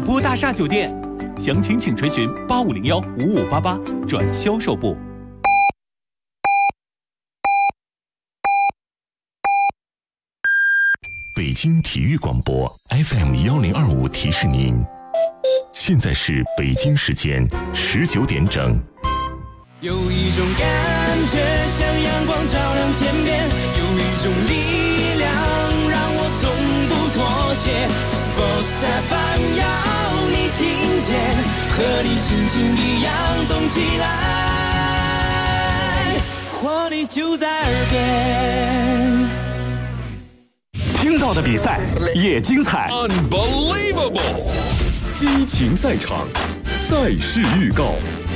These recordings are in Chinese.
播大厦酒店，详情请垂询85015588转销售部。 北京体育广播 FM1025提示您，现在是北京时间19点整。 有一种感觉像阳光照亮天边，有一种力量让我从不妥协。Sports FM 要你听见，和你心情一样动起来，活力就在耳边。 听到的比赛也精彩 ，Unbelievable！ 激情赛场，赛事预告。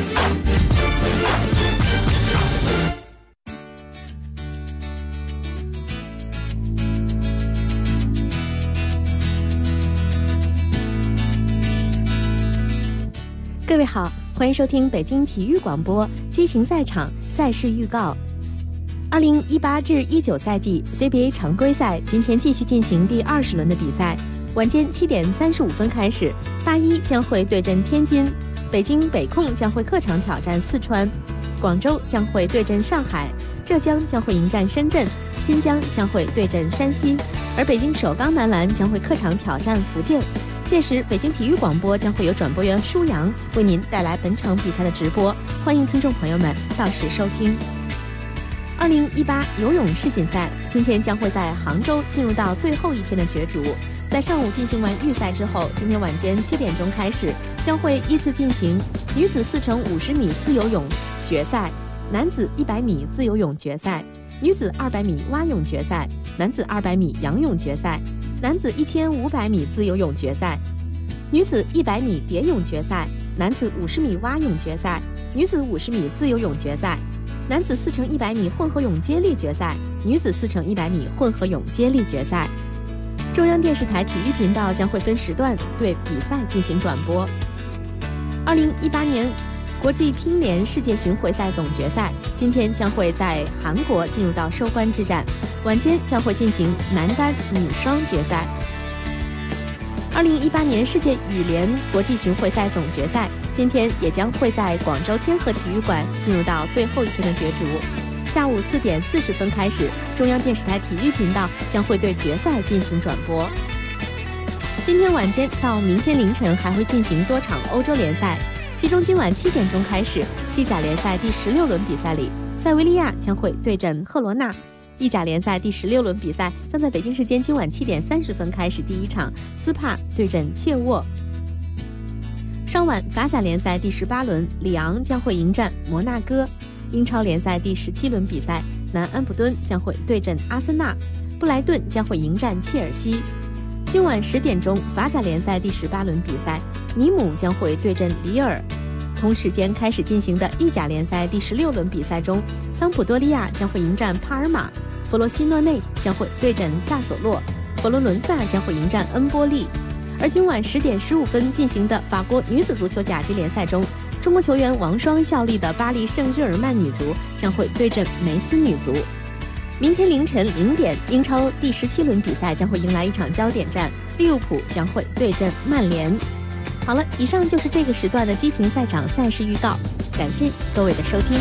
各位好，欢迎收听北京体育广播激情赛场赛事预告。2018至19赛季 CBA 常规赛今天继续进行第20轮的比赛，晚间7点35分开始，81将会对阵天津，北京北控将会客场挑战四川，广州将会对阵上海，浙江将会迎战深圳，新疆将会对阵山西，而北京首钢男篮将会客场挑战福建。届时，北京体育广播将会有转播员舒阳为您带来本场比赛的直播，欢迎听众朋友们到时收听。2018游泳世锦赛今天将会在杭州进入到最后一天的角逐，在上午进行完预赛之后，今天晚间7点钟开始，将会依次进行女子4乘50米自由泳决赛、男子100米自由泳决赛、女子200米蛙泳决赛、男子200米仰泳决赛、男子1500米自由泳决赛、女子100米蝶泳决赛、男子50米蛙泳决赛、女子50米自由泳决赛、男子4乘100米混合泳接力决赛、女子4乘100米混合泳接力决赛。中央电视台体育频道将会分时段对比赛进行转播。2018年国际乒联世界巡回赛总决赛今天将会在韩国进入到收官之战，晚间将会进行男单、女双决赛。2018年世界羽联国际巡回赛总决赛今天也将会在广州天河体育馆进入到最后一天的角逐，下午4点40分开始，中央电视台体育频道将会对决赛进行转播。今天晚间到明天凌晨还会进行多场欧洲联赛，其中今晚7点钟开始，西甲联赛第16轮比赛里，塞维利亚将会对阵赫罗纳。意甲联赛第16轮比赛将在北京时间今晚7点30分开始，第一场斯帕对阵切沃。稍晚法甲联赛第18轮，里昂将会迎战摩纳哥。英超联赛第17轮比赛，南安普敦将会对阵阿森纳，布莱顿将会迎战切尔西。今晚10点钟，法甲联赛第18轮比赛，尼姆将会对阵里尔。同时间开始进行的意甲联赛第16轮比赛中，桑普多利亚将会迎战帕尔马，弗罗西诺内将会对阵萨索洛，佛罗伦萨将会迎战恩波利。而今晚10点15分进行的法国女子足球甲级联赛中，中国球员王霜效力的巴黎圣日耳曼女足将会对阵梅斯女足。明天凌晨0点，英超第17轮比赛将会迎来一场焦点战，利物浦将会对阵曼联。好了，以上就是这个时段的激情赛场赛事预告，感谢各位的收听。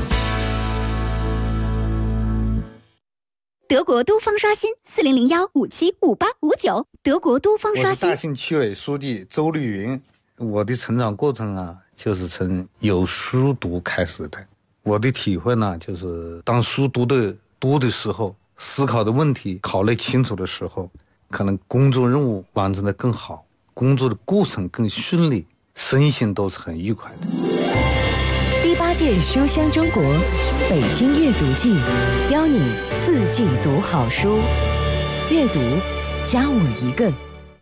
德国都方刷新4001575859，德国都方刷新。 我是大兴区委书记周绿云。我的成长过程啊，就是从有书读开始的。我的体会呢，就是当书读的多的时候，思考的问题考虑清楚的时候，可能工作任务完成的更好，工作的过程更顺利，身心都是很愉快的。 第8届书香中国北京阅读季，邀你4季读好书，阅读加我一个。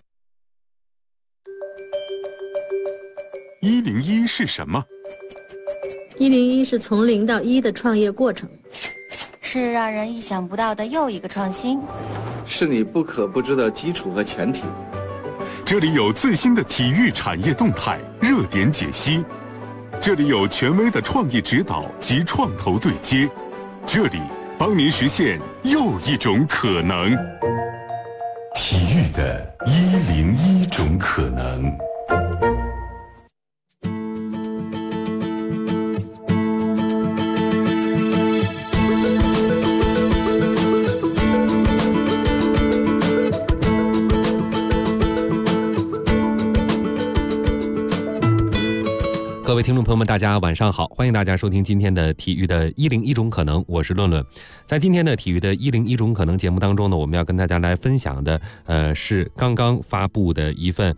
101是什么 ？101是从0到1的创业过程， 是让人意想不到的又一个创新， 是你不可不知的基础和前提。 这里有最新的体育产业动态热点解析，这里有权威的创意指导及创投对接，这里帮您实现又一种可能。 体育的101种可能。 各位听众朋友们，大家晚上好，欢迎大家收听今天的体育的101种可能，我是论论。在今天的体育的101种可能节目当中呢，我们要跟大家来分享的是刚刚发布的一份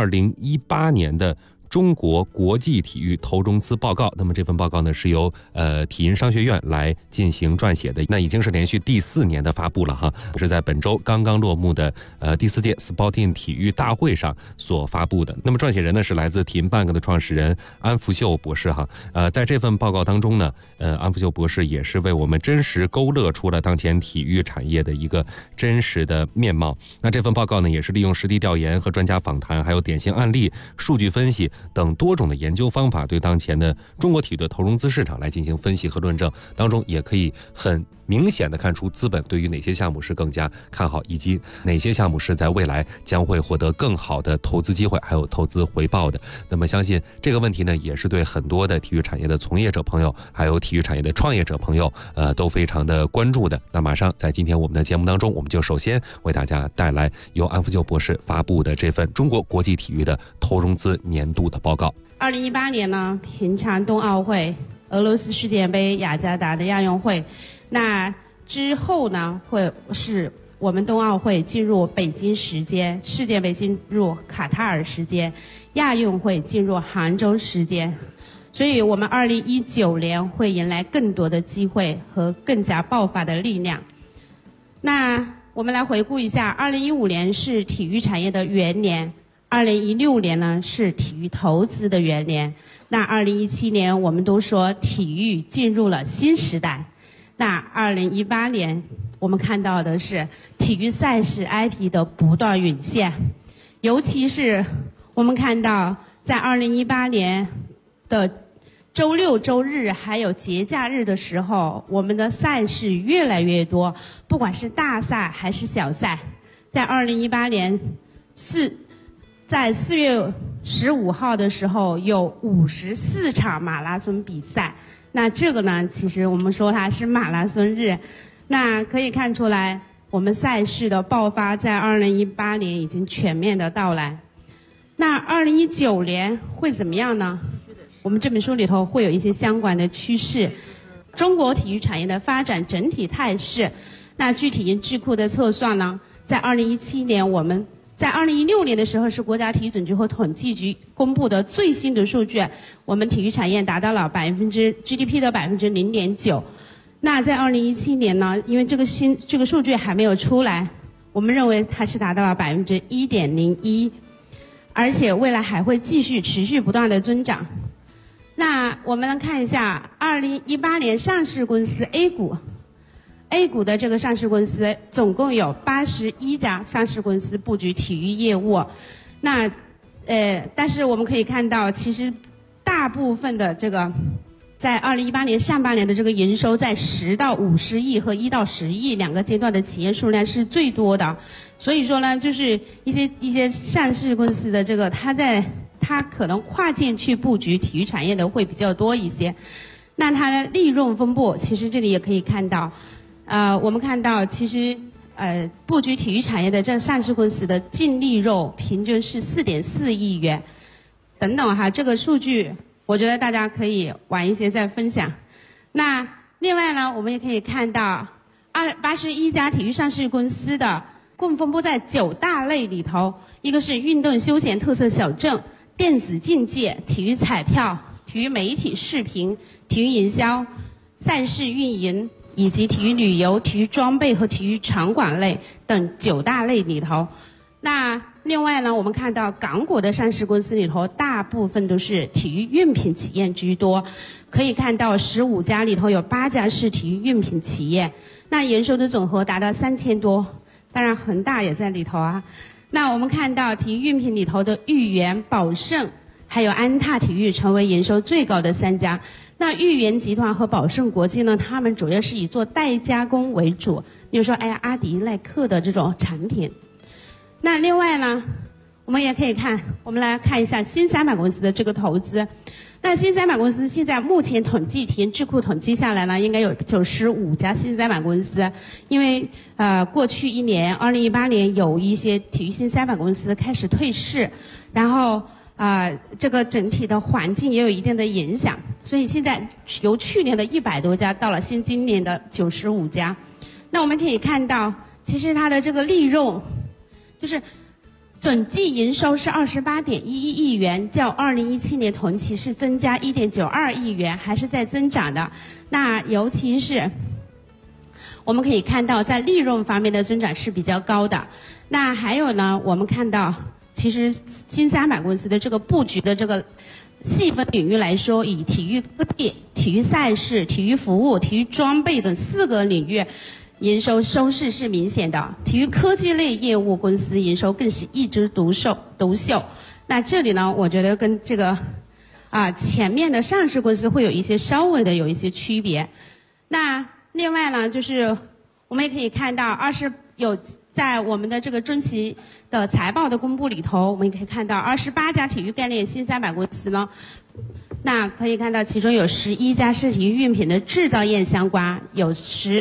2018年的中国国际体育投融资报告。那么这份报告呢，是由体银商学院来进行撰写的，那已经是连续第4年的发布了哈，是在本周刚刚落幕的第4届 Sporting 体育大会上所发布的。那么撰写人呢是来自体银 Bank 的创始人安福秀博士哈。在这份报告当中呢，安福秀博士也是为我们真实勾勒出了当前体育产业的一个真实的面貌。那这份报告呢，也是利用实地调研和专家访谈，还有典型案例、数据分析等多种的研究方法，对当前的中国体育的投融资市场来进行分析和论证，当中也可以很明显的看出资本对于哪些项目是更加看好，以及哪些项目是在未来将会获得更好的投资机会还有投资回报的。那么相信这个问题呢，也是对很多的体育产业的从业者朋友还有体育产业的创业者朋友都非常的关注的。那马上在今天我们的节目当中，我们就首先为大家带来由安福秀博士发布的这份中国国际体育的投融资年度的报告。 2018年呢，平昌冬奥会、俄罗斯世界杯、雅加达的亚运会，那之后呢，会是我们冬奥会进入北京时间，世界杯进入卡塔尔时间，亚运会进入杭州时间，所以我们2019年会迎来更多的机会和更加爆发的力量。那我们来回顾一下，2015年是体育产业的元年，2016年呢是体育投资的元年，那2017年我们都说体育进入了新时代，那2018年我们看到的是体育赛事 IP 的不断涌现，尤其是我们看到在2018年的周六周日还有节假日的时候，我们的赛事越来越多，不管是大赛还是小赛。在2018年在4月15号的时候，有54场马拉松比赛。那这个呢，其实我们说它是马拉松日。那可以看出来，我们赛事的爆发在2018年已经全面的到来。那2019年会怎么样呢？我们这本书里头会有一些相关的趋势，中国体育产业的发展整体态势。那据体银智库的测算呢，在2017年我们在2016年的时候是国家体育总局和统计局公布的最新的数据，我们体育产业达到了GDP 的0.9%。那在2017年呢，因为这个数据还没有出来，我们认为它是达到了1.01%，而且未来还会继续持续不断的增长。那我们来看一下2018年上市公司 A 股的这个上市公司总共有81家上市公司布局体育业务。那但是我们可以看到，其实大部分的这个在2018年上半年的这个营收在10到50亿和1到10亿两个阶段的企业数量是最多的。所以说呢，就是一些上市公司的这个它可能跨界去布局体育产业的会比较多一些。那它的利润分布，其实这里也可以看到，我们看到其实布局体育产业的这上市公司的净利润平均是4.4亿元，等等哈，这个数据我觉得大家可以晚一些再分享。那另外呢，我们也可以看到81家体育上市公司的共分布在9大类里头，一个是运动休闲特色小镇、电子竞技、体育彩票、体育媒体视频、体育营销、赛事运营以及体育旅游、体育装备和体育场馆类等9大类里头。那另外呢，我们看到港股的上市公司里头，大部分都是体育用品企业居多，可以看到15家里头有8家是体育用品企业，那营收的总和达到3000多，当然恒大也在里头啊。那我们看到体育用品里头的豫园、宝盛还有安踏体育成为营收最高的3家。那豫园集团和宝盛国际呢，他们主要是以做代加工为主，比如说阿迪耐克的这种产品。那另外呢，我们也可以看，我们来看一下新300公司的这个投资。那新300公司现在目前统计体银智库统计下来呢，应该有95家新300公司。因为过去一年2018年有一些体育新300公司开始退市，然后这个整体的环境也有一定的影响，所以现在由去年的100多家到了今年的95家。那我们可以看到，其实它的这个利润，就是总计营收是28.11亿元，较2017年同期是增加1.92亿元，还是在增长的。那尤其是我们可以看到，在利润方面的增长是比较高的。那还有呢，我们看到，其实新300公司的这个布局的这个细分领域来说，以体育科技、体育赛事、体育服务、体育装备等4个领域，营收收势是明显的。体育科技类业务公司营收更是一枝独秀。那这里呢，我觉得跟这个前面的上市公司会有一些稍微的有一些区别。那另外呢，就是我们也可以看到在我们的这个中期的财报的公布里头，我们也可以看到28家体育概念新300公司呢，那可以看到其中有11家是体育用品的制造业相关，有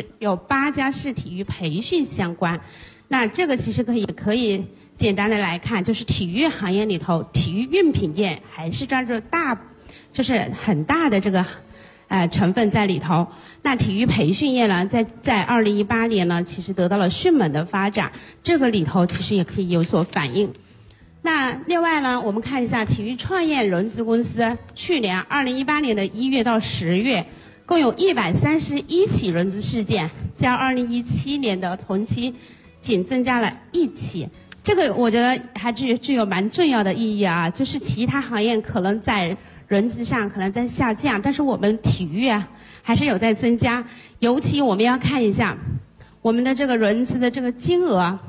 8家是体育培训相关。那这个其实可以简单的来看，就是体育行业里头，体育用品业还是占着就是很大的这个成分在里头。那体育培训业呢，在2018年呢，其实得到了迅猛的发展，这个里头其实也可以有所反映。那另外呢，我们看一下体育创业融资公司，去年2018年的1月到10月，共有131起融资事件，较2017年的同期仅增加了1起。这个我觉得还具有蛮重要的意义啊，就是其他行业可能在融资上可能在下降，但是我们体育还是有在增加。尤其我们要看一下我们的这个融资的这个金额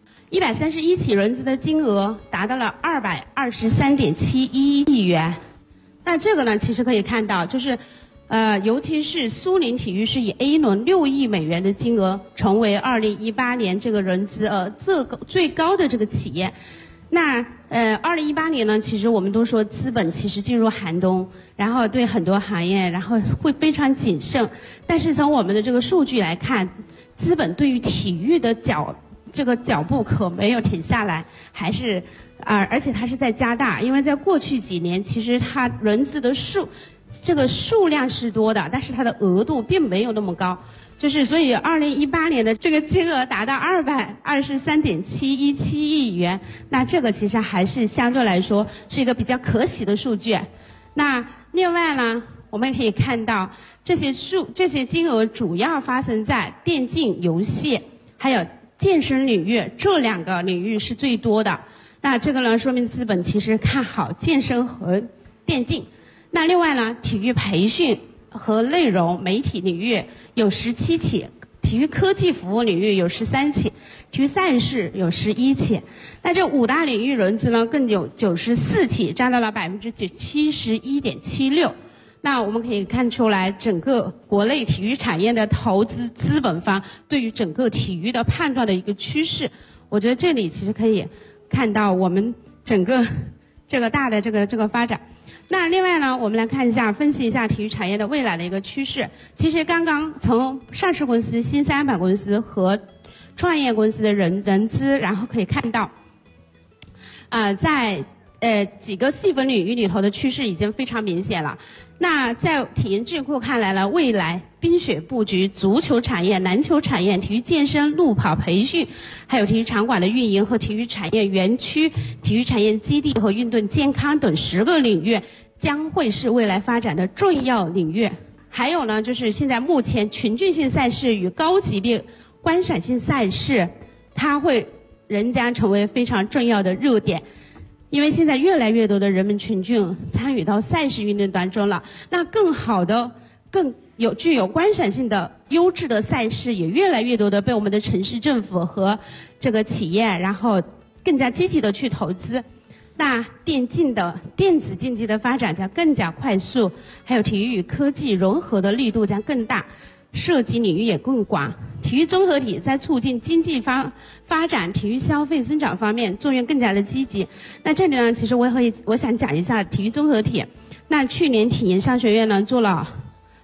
，131起融资的金额达到了223.71亿元。那这个呢，其实可以看到，就是尤其是苏宁体育是以 A 轮6亿美元的金额成为2018年这个融资最高的这个企业。那2018年呢，其实我们都说资本其实进入寒冬，然后对很多行业然后会非常谨慎。但是从我们的这个数据来看，资本对于体育的这个脚步可没有停下来，还是而且它是在加大。因为在过去几年，其实它融资的数量是多的，但是它的额度并没有那么高。就是所以2018年的这个金额达到223.717亿元，那这个其实还是相对来说是一个比较可喜的数据。那另外呢，我们也可以看到这些金额主要发生在电竞游戏还有健身领域，这2个领域是最多的。那这个呢，说明资本其实看好健身和电竞。那另外呢，体育培训和内容媒体领域有17起，体育科技服务领域有13起，体育赛事有11起。那这5大领域融资呢，更有94起，占到了71.76%。那我们可以看出来，整个国内体育产业的投资资本方对于整个体育的判断的一个趋势。我觉得这里其实可以看到我们整个这个大的这个发展。那另外呢，我们来看一下，分析一下体育产业的未来的一个趋势。其实刚刚从上市公司、新300公司和创业公司的融资，然后可以看到，在几个细分领域里头的趋势已经非常明显了。那在体验智库看来呢，未来冰雪布局、足球产业、篮球产业、体育健身、路跑培训，还有体育场馆的运营和体育产业园区、体育产业基地和运动健康等10个领域将会是未来发展的重要领域。还有呢，就是现在目前群聚性赛事与高级别观赏性赛事，它仍将成为非常重要的热点。因为现在越来越多的人们群众参与到赛事运动当中了，那更好的、具有观赏性的优质的赛事也越来越多的被我们的城市政府和这个企业，然后更加积极的去投资。那电子竞技的发展将更加快速，还有体育与科技融合的力度将更大，涉及领域也更广。体育综合体在促进经济发展、体育消费增长方面作用更加的积极。那这里呢，其实我想讲一下体育综合体。那去年体研商学院呢做了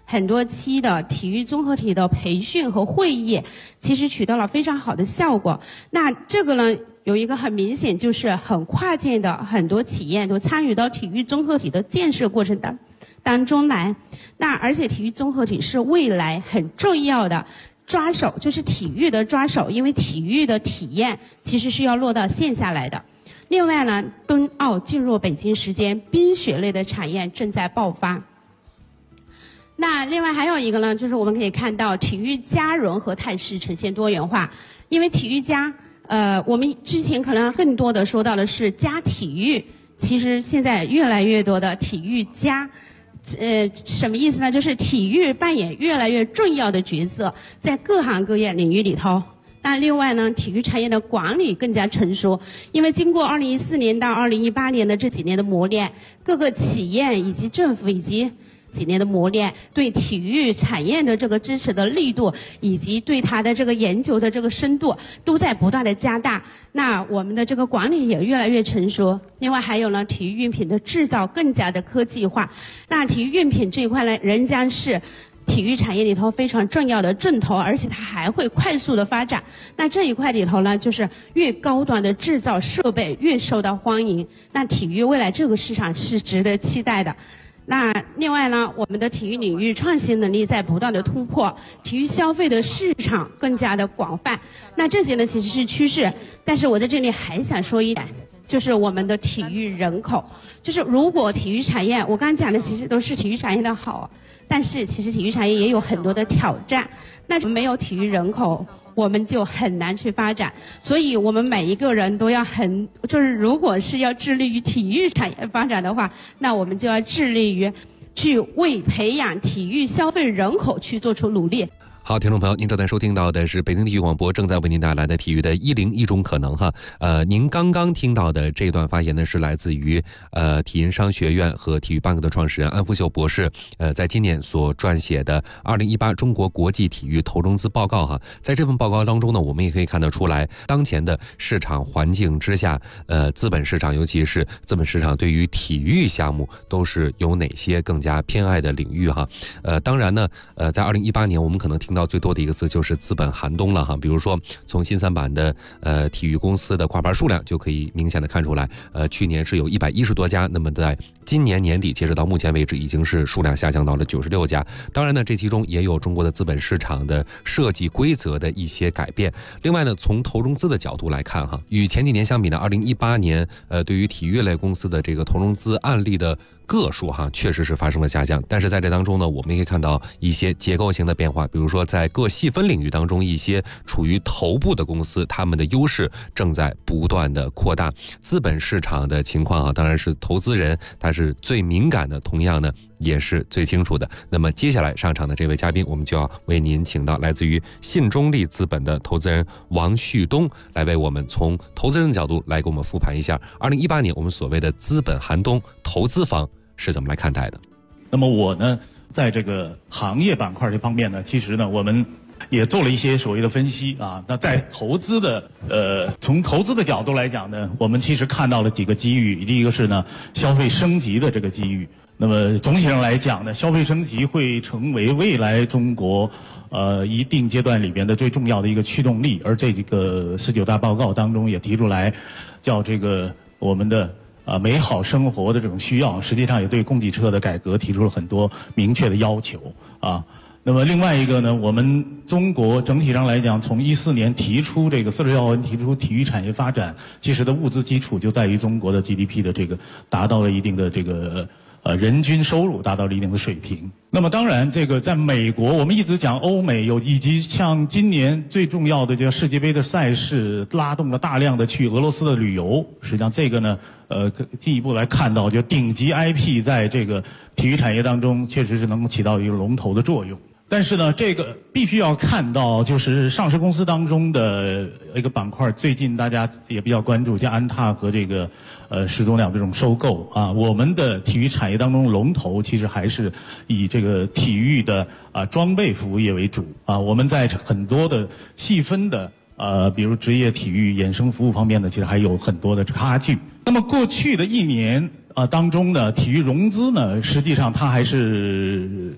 很多期的体育综合体的培训和会议，其实取得了非常好的效果。那这个呢，有一个很明显，就是很跨界的很多企业都参与到体育综合体的建设过程当中来。那而且体育综合体是未来很重要的抓手，就是体育的抓手，因为体育的体验其实是要落到线下来的。另外呢，冬奥进入北京时间，冰雪类的产业正在爆发。那另外还有一个呢，就是我们可以看到体育加融合态势呈现多元化。因为体育加，我们之前可能更多的说到的是加体育，其实现在越来越多的体育加，什么意思呢？就是体育扮演越来越重要的角色，在各行各业领域里头。那另外呢，体育产业的管理更加成熟，因为经过2014年到2018年的这几年的磨练，各个企业以及政府以及几年的磨练，对体育产业的这个支持的力度，以及对它的这个研究的这个深度，都在不断的加大。那我们的这个管理也越来越成熟。另外还有呢，体育用品的制造更加的科技化。那体育用品这一块呢，仍将是体育产业里头非常重要的重头，而且它还会快速的发展。那这一块里头呢，就是越高端的制造设备越受到欢迎。那体育未来这个市场是值得期待的。那另外呢，我们的体育领域创新能力在不断的突破，体育消费的市场更加的广泛。那这些呢其实是趋势，但是我在这里还想说一点，就是我们的体育人口，就是如果体育产业，我刚刚讲的其实都是体育产业的好，但是其实体育产业也有很多的挑战。那没有体育人口，我们就很难去发展。所以我们每一个人都要就是如果是要致力于体育产业发展的话，那我们就要致力于去为培养体育消费人口去做出努力。 好，听众朋友，您正在收听到的是北京体育广播正在为您带来的体育的101种可能哈。您刚刚听到的这段发言呢，是来自于体营商学院和体育半个的创始人安福秀博士，在今年所撰写的2018中国国际体育投融资报告哈。在这份报告当中呢，我们也可以看得出来，当前的市场环境之下，资本市场，尤其是资本市场对于体育项目都是有哪些更加偏爱的领域哈。当然呢，在2018年我们可能听到最多的一个词就是资本寒冬了哈。比如说从新三板的体育公司的挂牌数量就可以明显的看出来，去年是有110多家，那么在今年年底截止到目前为止，已经是数量下降到了96家。当然呢，这其中也有中国的资本市场的设计规则的一些改变。另外呢，从投融资的角度来看哈，与前几年相比呢，2018年对于体育类公司的这个投融资案例的个数哈，确实是发生了下降。但是在这当中呢，我们也可以看到一些结构性的变化，比如说在各细分领域当中，一些处于头部的公司，他们的优势正在不断的扩大。资本市场的情况啊，当然是投资人他是最敏感的，同样呢也是最清楚的。那么接下来上场的这位嘉宾，我们就要为您请到来自于信中利资本的投资人王旭东，来为我们从投资人的角度来给我们复盘一下2018年我们所谓的资本寒冬，投资方是怎么来看待的。 那么我呢，在这个行业板块这方面呢，其实呢我们也做了一些所谓的分析啊。那在投资的从投资的角度来讲呢，我们其实看到了几个机遇。第一个是呢消费升级的这个机遇。那么总体上来讲呢，消费升级会成为未来中国一定阶段里边的最重要的一个驱动力。而这个19大报告当中也提出来，叫这个我们的美好生活的这种需要，实际上也对供给侧的改革提出了很多明确的要求啊。那么另外一个呢，我们中国整体上来讲，从14年提出这个40要闻，提出体育产业发展，其实的物资基础就在于中国的 GDP 的这个达到了一定的这个人均收入达到了一定的水平。那么当然，这个在美国，我们一直讲欧美以及像今年最重要的叫世界杯的赛事，拉动了大量的去俄罗斯的旅游。实际上这个呢，进一步来看到，就顶级 IP 在这个体育产业当中确实是能够起到一个龙头的作用。但是呢，这个必须要看到，就是上市公司当中的一个板块，最近大家也比较关注，像安踏和这个始祖鸟这种收购啊。我们的体育产业当中龙头其实还是以这个体育的装备服务业为主啊。我们在很多的细分的比如职业体育衍生服务方面呢，其实还有很多的差距。那么过去的一年当中呢，体育融资呢，实际上它还是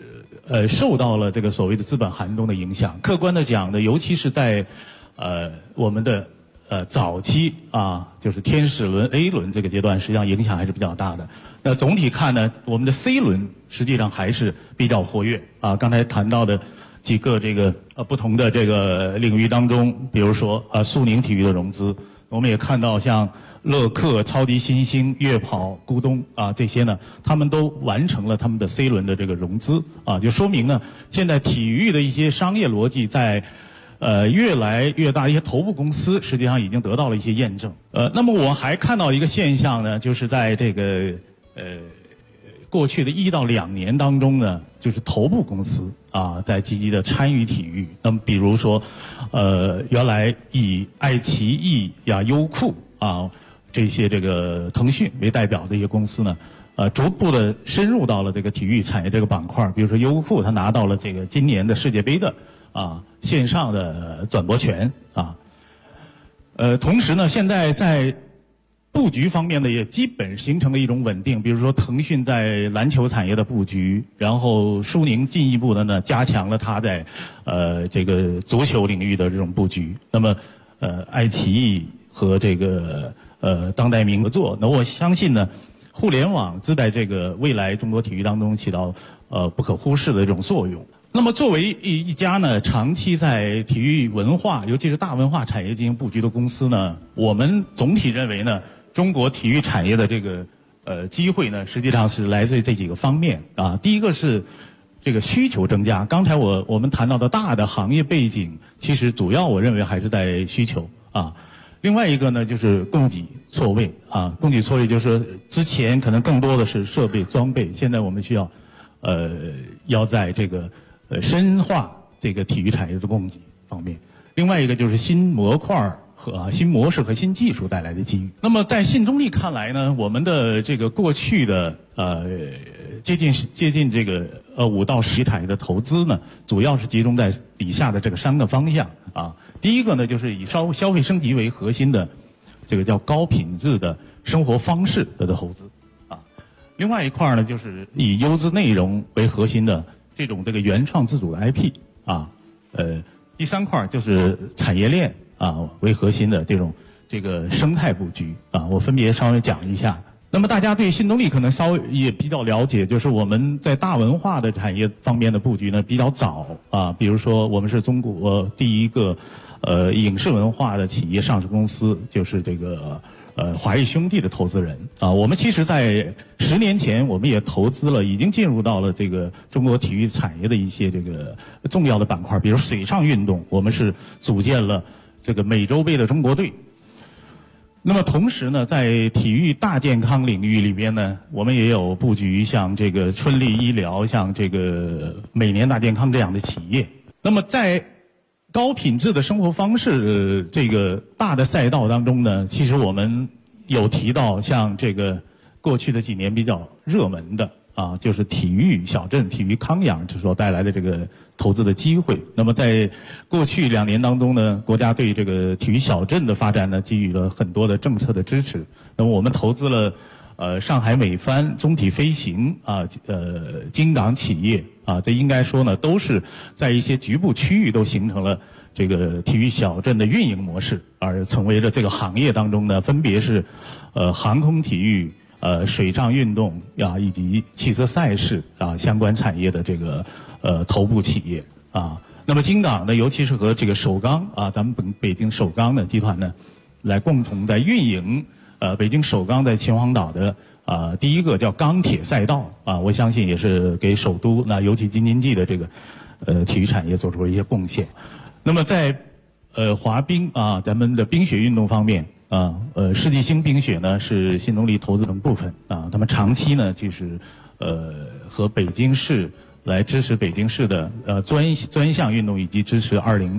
受到了这个所谓的资本寒冬的影响。客观的讲呢，尤其是在我们的早期啊，就是天使轮 A 轮这个阶段，实际上影响还是比较大的。那总体看呢，我们的 C 轮实际上还是比较活跃啊。刚才谈到的几个这个不同的这个领域当中，比如说苏宁体育的融资，我们也看到像乐客、超级新星、悦跑、咕咚啊这些呢，他们都完成了他们的 C 轮的这个融资啊，就说明呢，现在体育的一些商业逻辑在越来越大，一些头部公司实际上已经得到了一些验证。那么我还看到一个现象呢，就是在这个过去的1到2年当中呢，就是头部公司啊在积极的参与体育。那么比如说原来以爱奇艺呀、优酷啊这些这个腾讯为代表的一些公司呢，逐步的深入到了这个体育产业这个板块。比如说优酷，它拿到了这个今年的世界杯的线上的转播权啊。同时呢，现在在布局方面呢，也基本形成了一种稳定。比如说腾讯在篮球产业的布局，然后苏宁进一步的呢加强了它在这个足球领域的这种布局。那么爱奇艺和这个当代明合作，那我相信呢，互联网自在这个未来中国体育当中起到不可忽视的这种作用。那么作为一家呢长期在体育文化，尤其是大文化产业进行布局的公司呢，我们总体认为呢，中国体育产业的这个机会呢，实际上是来自于这几个方面啊。第一个是这个需求增加，刚才我们谈到的大的行业背景，其实主要我认为还是在需求啊。另外一个呢，就是供给错位啊，供给错位就是之前可能更多的是设备装备，现在我们需要要在这个深化这个体育产业的供给方面。另外一个就是新模块和新模式和新技术带来的机遇。那么在信中力看来呢，我们的这个过去的接近这个5到10产业的投资呢，主要是集中在以下的这个3个方向啊。第一个呢，就是以消费升级为核心的这个叫高品质的生活方式的投资啊。另外一块呢，就是以优质内容为核心的这个原创自主的 IP 啊。第3块就是产业链为核心的这个生态布局啊，我分别稍微讲一下。那么大家对信动力可能稍微也比较了解，就是我们在大文化的产业方面的布局呢比较早啊，比如说我们是中国第一个影视文化的企业上市公司，就是这个华谊兄弟的投资人啊。我们其实在10年前我们也投资了，已经进入到了这个中国体育产业的一些这个重要的板块，比如水上运动，我们是组建了这个美洲杯的中国队。那么同时呢，在体育大健康领域里边呢，我们也有布局，像这个春丽医疗，像这个每年大健康这样的企业。那么在高品质的生活方式这个大的赛道当中呢，其实我们有提到像这个过去的几年比较热门的就是体育小镇、体育康养所带来的这个投资的机会。那么在过去2年当中呢，国家对这个体育小镇的发展呢给予了很多的政策的支持。那么我们投资了上海美帆、中体飞行京港企业这应该说呢都是在一些局部区域都形成了这个体育小镇的运营模式，而成为了这个行业当中呢分别是航空体育、水上运动以及汽车赛事相关产业的这个头部企业那么京港呢，尤其是和这个首钢咱们北京首钢的集团呢，来共同在运营北京首钢在秦皇岛的第一个叫钢铁赛道我相信也是给首都尤其京津冀的这个体育产业做出了一些贡献。那么在滑冰咱们的冰雪运动方面世纪星冰雪呢是信动力投资的部分他们长期呢就是和北京市来支持北京市的专项运动，以及支持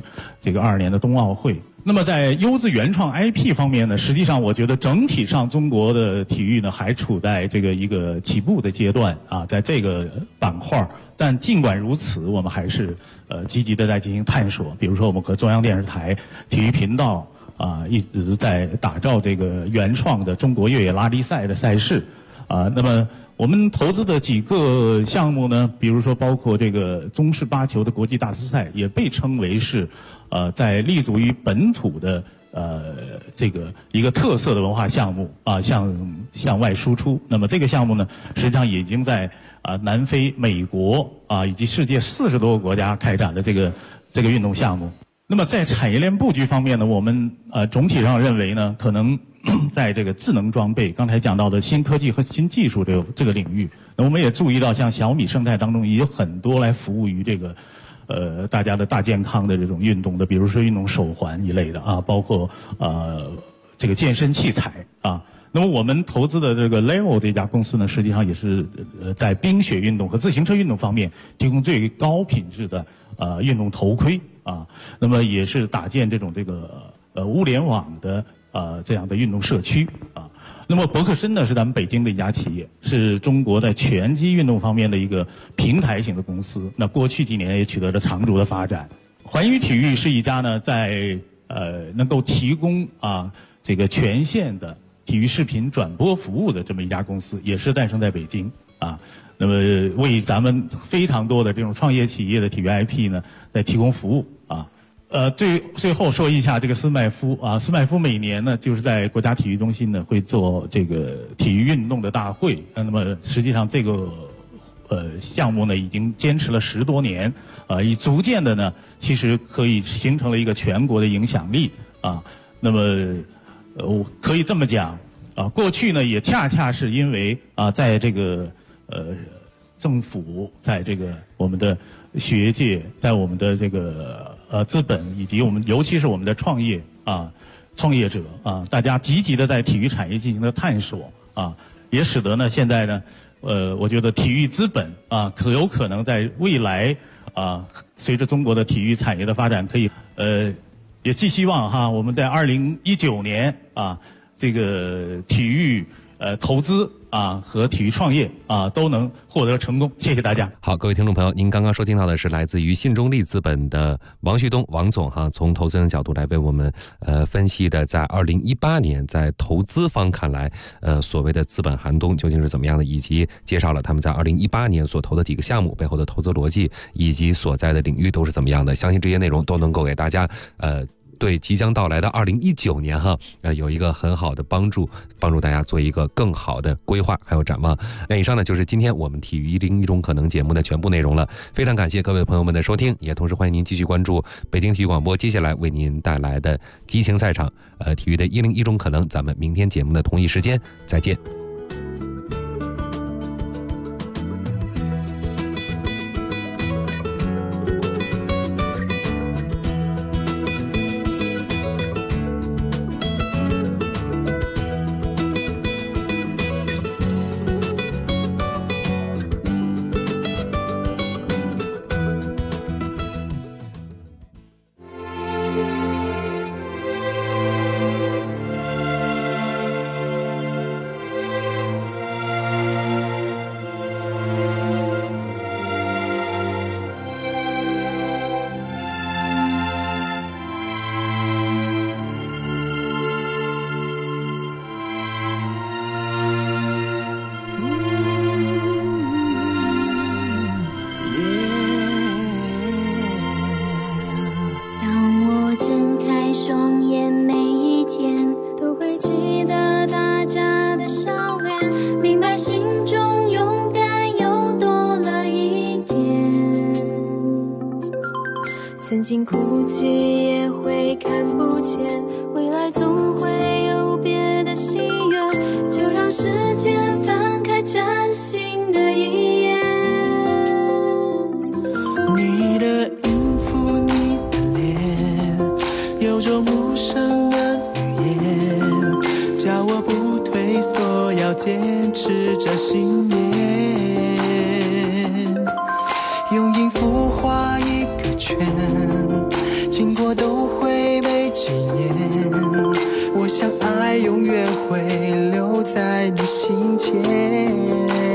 22年的冬奥会。那么在优质原创 IP 方面呢，实际上我觉得整体上中国的体育呢还处在这个一个起步的阶段在这个板块。但尽管如此，我们还是积极的在进行探索。比如说我们和中央电视台体育频道一直在打造这个原创的中国越野拉力赛的赛事那么我们投资的几个项目呢，比如说包括这个中式八球的国际大师赛，也被称为是在立足于本土的这个一个特色的文化项目啊，向外输出。那么这个项目呢，实际上已经在南非、美国以及世界40多个国家开展的这个运动项目。那么在产业链布局方面呢，我们总体上认为呢，可能在这个智能装备，刚才讲到的新科技和新技术这个领域，那我们也注意到，像小米生态当中也有很多来服务于这个大家的大健康的这种运动的，比如说运动手环一类的包括这个健身器材啊。那么我们投资的这个 Level 这家公司呢，实际上也是在冰雪运动和自行车运动方面提供最高品质的运动头盔啊。那么也是打建这个物联网的这样的运动社区啊。那么伯克森呢是咱们北京的一家企业，是中国在拳击运动方面的一个平台型的公司。那过去几年也取得了长足的发展。环宇体育是一家呢在能够提供这个全线的体育视频转播服务的这么一家公司，也是诞生在北京啊。那么为咱们非常多的这种创业企业的体育 IP 呢，在提供服务啊。最后说一下这个斯麦夫斯麦夫每年呢就是在国家体育中心呢会做这个体育运动的大会。那么实际上这个项目呢已经坚持了10多年，已逐渐的呢其实可以形成了一个全国的影响力啊。那么我可以这么讲过去呢也恰恰是因为在这个政府，在这个我们的学界，在我们的这个资本，以及尤其是我们的创业者大家积极的在体育产业进行了探索也使得呢现在呢我觉得体育资本可能在未来随着中国的体育产业的发展，可以也寄希望我们在2019年这个体育投资和体育创业都能获得成功。谢谢大家。 好，各位听众朋友，您刚刚收听到的是来自于信中利资本的王旭东王总从投资人角度来为我们分析的，在2018年在投资方看来所谓的资本寒冬究竟是怎么样的，以及介绍了他们在2018年所投的几个项目背后的投资逻辑以及所在的领域都是怎么样的。相信这些内容都能够给大家对即将到来的2019年有一个很好的帮助大家做一个更好的规划还有展望。那以上呢就是今天我们体育101种可能节目的全部内容了。非常感谢各位朋友们的收听，也同时欢迎您继续关注北京体育广播接下来为您带来的激情赛场体育的101种可能。咱们明天节目的同一时间再见。 曾经哭泣也会看不见，未来总会有别的喜悦，就让时间翻开崭新的一页。 你的音符，你的脸，有种无声的语言，叫我不退缩，要坚持着信念。用音符画一个圈，经过都会被纪念。我想爱永远会留在你心间。